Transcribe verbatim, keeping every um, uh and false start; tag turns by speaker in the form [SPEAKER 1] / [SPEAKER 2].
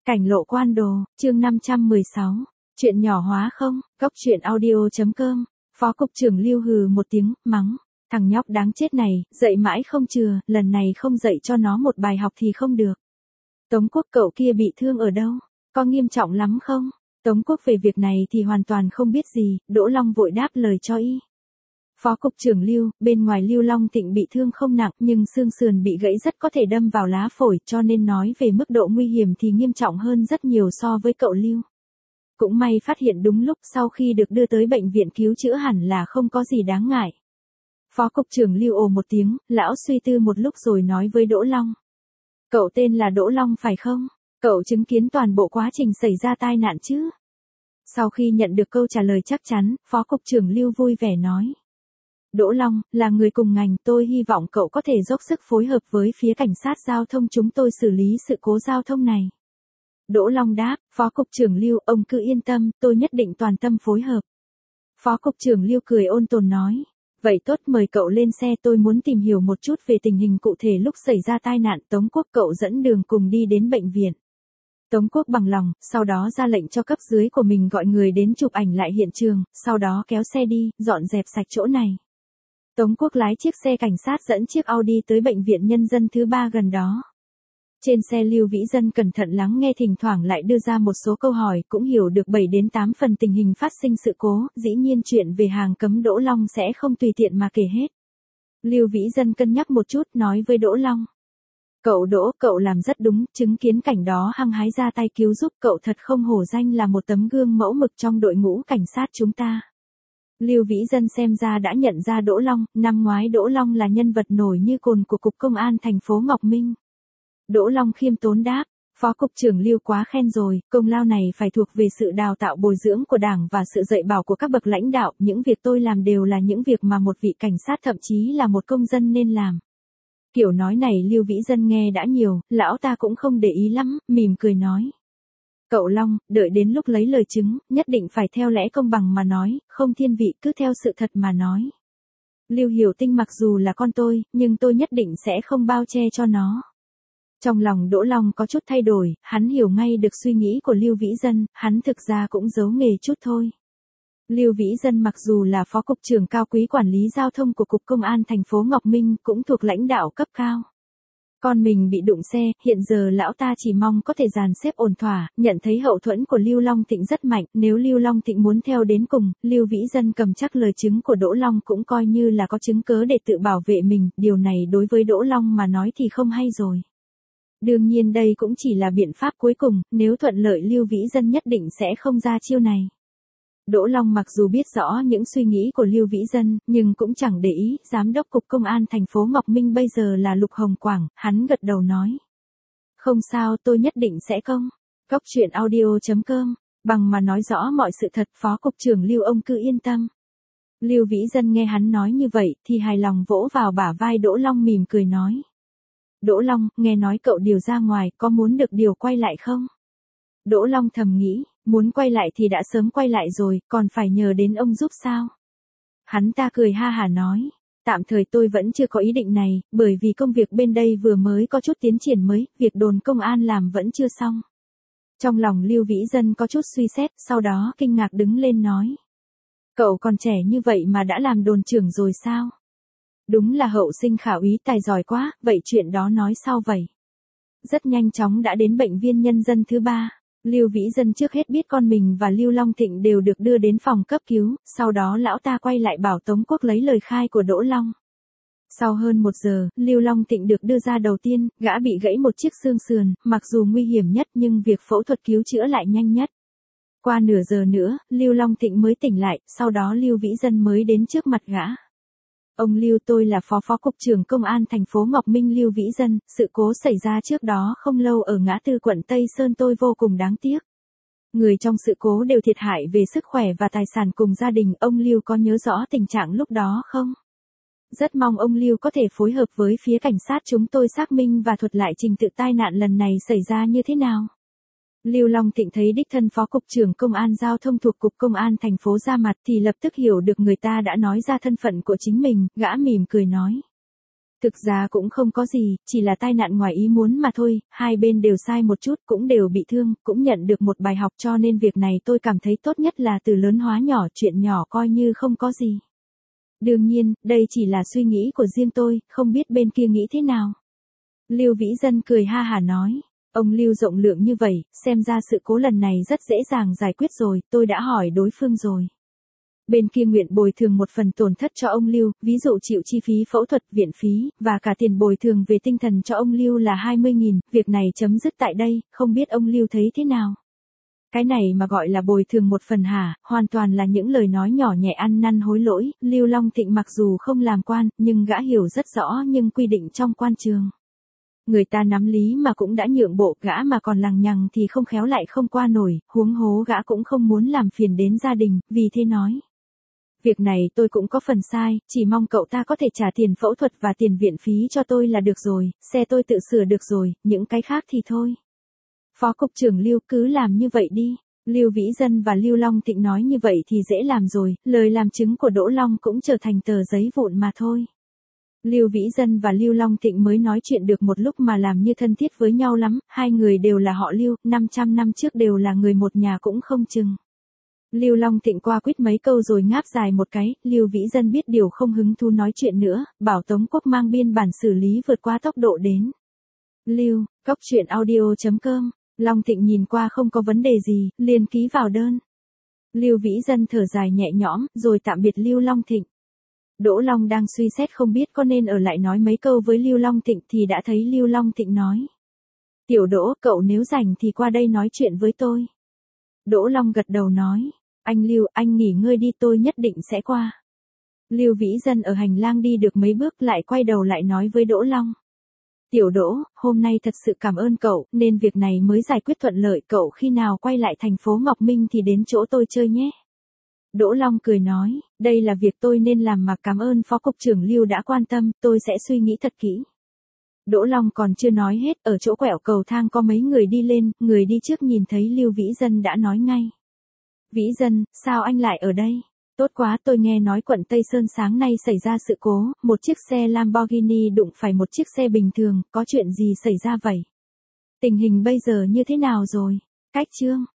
[SPEAKER 1] Cảnh lộ quan đồ, chương năm trăm mười sáu. Chuyện nhỏ hóa không, góc chuyện audio.com. Phó cục trưởng Lưu hừ một tiếng, mắng. Thằng nhóc đáng chết này, dậy mãi không chừa, lần này không dạy cho nó một bài học thì không được. Tống Quốc cậu kia bị thương ở đâu? Có nghiêm trọng lắm không? Tống Quốc về việc này thì hoàn toàn không biết gì, Đỗ Long vội đáp lời cho y. Phó cục trưởng Lưu, bên ngoài Lưu Long Thịnh bị thương không nặng nhưng xương sườn bị gãy rất có thể đâm vào lá phổi, cho nên nói về mức độ nguy hiểm thì nghiêm trọng hơn rất nhiều so với cậu Lưu. Cũng may phát hiện đúng lúc, sau khi được đưa tới bệnh viện cứu chữa hẳn là không có gì đáng ngại. Phó cục trưởng Lưu ồ một tiếng, lão suy tư một lúc rồi nói với Đỗ Long. Cậu tên là Đỗ Long phải không? Cậu chứng kiến toàn bộ quá trình xảy ra tai nạn chứ? Sau khi nhận được câu trả lời chắc chắn, Phó cục trưởng Lưu vui vẻ nói. Đỗ Long, là người cùng ngành, tôi hy vọng cậu có thể dốc sức phối hợp với phía cảnh sát giao thông chúng tôi xử lý sự cố giao thông này. Đỗ Long đáp, Phó cục trưởng Lưu, ông cứ yên tâm, tôi nhất định toàn tâm phối hợp. Phó cục trưởng Lưu cười ôn tồn nói, vậy tốt, mời cậu lên xe, tôi muốn tìm hiểu một chút về tình hình cụ thể lúc xảy ra tai nạn. Tống Quốc cậu dẫn đường cùng đi đến bệnh viện. Tống Quốc bằng lòng, sau đó ra lệnh cho cấp dưới của mình gọi người đến chụp ảnh lại hiện trường, sau đó kéo xe đi, dọn dẹp sạch chỗ này. Tống Quốc lái chiếc xe cảnh sát dẫn chiếc Audi tới bệnh viện nhân dân thứ ba gần đó. Trên xe Lưu Vĩ Dân cẩn thận lắng nghe, thỉnh thoảng lại đưa ra một số câu hỏi, cũng hiểu được bảy đến tám phần tình hình phát sinh sự cố, dĩ nhiên chuyện về hàng cấm Đỗ Long sẽ không tùy tiện mà kể hết. Lưu Vĩ Dân cân nhắc một chút, nói với Đỗ Long. Cậu Đỗ, cậu làm rất đúng, chứng kiến cảnh đó hăng hái ra tay cứu giúp, cậu thật không hổ danh là một tấm gương mẫu mực trong đội ngũ cảnh sát chúng ta. Lưu Vĩ Dân xem ra đã nhận ra Đỗ Long, năm ngoái Đỗ Long là nhân vật nổi như cồn của Cục Công an thành phố Ngọc Minh. Đỗ Long khiêm tốn đáp, Phó cục trưởng Lưu quá khen rồi, công lao này phải thuộc về sự đào tạo bồi dưỡng của Đảng và sự dạy bảo của các bậc lãnh đạo, những việc tôi làm đều là những việc mà một vị cảnh sát thậm chí là một công dân nên làm. Kiểu nói này Lưu Vĩ Dân nghe đã nhiều, lão ta cũng không để ý lắm, mỉm cười nói. Cậu Long, đợi đến lúc lấy lời chứng, nhất định phải theo lẽ công bằng mà nói, không thiên vị, cứ theo sự thật mà nói. Lưu Hiểu Tinh mặc dù là con tôi, nhưng tôi nhất định sẽ không bao che cho nó. Trong lòng Đỗ Long có chút thay đổi, hắn hiểu ngay được suy nghĩ của Lưu Vĩ Dân, hắn thực ra cũng giấu nghề chút thôi. Lưu Vĩ Dân mặc dù là phó cục trưởng cao quý quản lý giao thông của Cục Công an thành phố Ngọc Minh, cũng thuộc lãnh đạo cấp cao. Con mình bị đụng xe, hiện giờ lão ta chỉ mong có thể dàn xếp ổn thỏa, nhận thấy hậu thuẫn của Lưu Long Thịnh rất mạnh, nếu Lưu Long Thịnh muốn theo đến cùng, Lưu Vĩ Dân cầm chắc lời chứng của Đỗ Long cũng coi như là có chứng cớ để tự bảo vệ mình, điều này đối với Đỗ Long mà nói thì không hay rồi. Đương nhiên đây cũng chỉ là biện pháp cuối cùng, nếu thuận lợi Lưu Vĩ Dân nhất định sẽ không ra chiêu này. Đỗ Long mặc dù biết rõ những suy nghĩ của Lưu Vĩ Dân, nhưng cũng chẳng để ý, Giám đốc Cục Công an thành phố Ngọc Minh bây giờ là Lục Hồng Quảng, hắn gật đầu nói. Không sao, tôi nhất định sẽ công. Góc chuyện audio.com, bằng mà nói rõ mọi sự thật, Phó cục trưởng Lưu ông cứ yên tâm. Lưu Vĩ Dân nghe hắn nói như vậy, thì hài lòng vỗ vào bả vai Đỗ Long mỉm cười nói. Đỗ Long, nghe nói cậu điều ra ngoài, có muốn được điều quay lại không? Đỗ Long thầm nghĩ, muốn quay lại thì đã sớm quay lại rồi, còn phải nhờ đến ông giúp sao? Hắn ta cười ha hả nói, tạm thời tôi vẫn chưa có ý định này, bởi vì công việc bên đây vừa mới có chút tiến triển mới, việc đồn công an làm vẫn chưa xong. Trong lòng Lưu Vĩ Dân có chút suy xét, sau đó kinh ngạc đứng lên nói. Cậu còn trẻ như vậy mà đã làm đồn trưởng rồi sao? Đúng là hậu sinh khả úy, tài giỏi quá, vậy chuyện đó nói sau vậy? Rất nhanh chóng đã đến bệnh viện nhân dân thứ ba. Lưu Vĩ Dân trước hết biết con mình và Lưu Long Thịnh đều được đưa đến phòng cấp cứu, sau đó lão ta quay lại bảo Tống Quốc lấy lời khai của Đỗ Long. Sau hơn một giờ, Lưu Long Thịnh được đưa ra đầu tiên, gã bị gãy một chiếc xương sườn, mặc dù nguy hiểm nhất nhưng việc phẫu thuật cứu chữa lại nhanh nhất. Qua nửa giờ nữa, Lưu Long Thịnh mới tỉnh lại, sau đó Lưu Vĩ Dân mới đến trước mặt gã. Ông Lưu, tôi là phó phó cục trưởng Công an thành phố Ngọc Minh Lưu Vĩ Dân, sự cố xảy ra trước đó không lâu ở ngã tư quận Tây Sơn, tôi vô cùng đáng tiếc. Người trong sự cố đều thiệt hại về sức khỏe và tài sản cùng gia đình, ông Lưu có nhớ rõ tình trạng lúc đó không? Rất mong ông Lưu có thể phối hợp với phía cảnh sát chúng tôi xác minh và thuật lại trình tự tai nạn lần này xảy ra như thế nào. Lưu Long Thịnh thấy đích thân phó cục trưởng Công an giao thông thuộc Cục Công an thành phố ra mặt thì lập tức hiểu được người ta đã nói ra thân phận của chính mình, gã mỉm cười nói. Thực ra cũng không có gì, chỉ là tai nạn ngoài ý muốn mà thôi, hai bên đều sai một chút, cũng đều bị thương, cũng nhận được một bài học, cho nên việc này tôi cảm thấy tốt nhất là từ lớn hóa nhỏ, chuyện nhỏ coi như không có gì. Đương nhiên, đây chỉ là suy nghĩ của riêng tôi, không biết bên kia nghĩ thế nào. Lưu Vĩ Dân cười ha hả nói, ông Lưu rộng lượng như vậy, xem ra sự cố lần này rất dễ dàng giải quyết rồi, tôi đã hỏi đối phương rồi. Bên kia nguyện bồi thường một phần tổn thất cho ông Lưu, ví dụ chịu chi phí phẫu thuật, viện phí, và cả tiền bồi thường về tinh thần cho ông Lưu là hai mươi nghìn, việc này chấm dứt tại đây, không biết ông Lưu thấy thế nào? Cái này mà gọi là bồi thường một phần hả, hoàn toàn là những lời nói nhỏ nhẹ ăn năn hối lỗi, Lưu Long Thịnh mặc dù không làm quan, nhưng gã hiểu rất rõ nhưng quy định trong quan trường. Người ta nắm lý mà cũng đã nhượng bộ, gã mà còn lằng nhằng thì không khéo lại không qua nổi, huống hố gã cũng không muốn làm phiền đến gia đình, vì thế nói. Việc này tôi cũng có phần sai, chỉ mong cậu ta có thể trả tiền phẫu thuật và tiền viện phí cho tôi là được rồi, xe tôi tự sửa được rồi, những cái khác thì thôi. Phó cục trưởng Lưu cứ làm như vậy đi. Lưu Vĩ Dân và Lưu Long Thịnh nói như vậy thì dễ làm rồi, lời làm chứng của Đỗ Long cũng trở thành tờ giấy vụn mà thôi. Lưu Vĩ Dân và Lưu Long Thịnh mới nói chuyện được một lúc mà làm như thân thiết với nhau lắm, hai người đều là họ Lưu, năm trăm năm trước đều là người một nhà cũng không chừng. Lưu Long Thịnh qua quýt mấy câu rồi ngáp dài một cái, Lưu Vĩ Dân biết điều không hứng thú nói chuyện nữa, bảo Tống Quốc mang biên bản xử lý vượt qua tốc độ đến. Lưu, cốc truyện audio chấm com, Long Thịnh nhìn qua không có vấn đề gì, liền ký vào đơn. Lưu Vĩ Dân thở dài nhẹ nhõm, rồi tạm biệt Lưu Long Thịnh. Đỗ Long đang suy xét không biết có nên ở lại nói mấy câu với Lưu Long Thịnh thì đã thấy Lưu Long Thịnh nói. Tiểu Đỗ, cậu nếu rảnh thì qua đây nói chuyện với tôi. Đỗ Long gật đầu nói, anh Lưu, anh nghỉ ngơi đi, tôi nhất định sẽ qua. Lưu Vĩ Dân ở hành lang đi được mấy bước lại quay đầu lại nói với Đỗ Long. Tiểu Đỗ, hôm nay thật sự cảm ơn cậu, nên việc này mới giải quyết thuận lợi, cậu khi nào quay lại thành phố Ngọc Minh thì đến chỗ tôi chơi nhé. Đỗ Long cười nói, đây là việc tôi nên làm mà, cảm ơn Phó Cục trưởng Lưu đã quan tâm, tôi sẽ suy nghĩ thật kỹ. Đỗ Long còn chưa nói hết, ở chỗ quẹo cầu thang có mấy người đi lên, người đi trước nhìn thấy Lưu Vĩ Dân đã nói ngay. Vĩ Dân, sao anh lại ở đây? Tốt quá, tôi nghe nói quận Tây Sơn sáng nay xảy ra sự cố, một chiếc xe Lamborghini đụng phải một chiếc xe bình thường, có chuyện gì xảy ra vậy? Tình hình bây giờ như thế nào rồi? Cách chương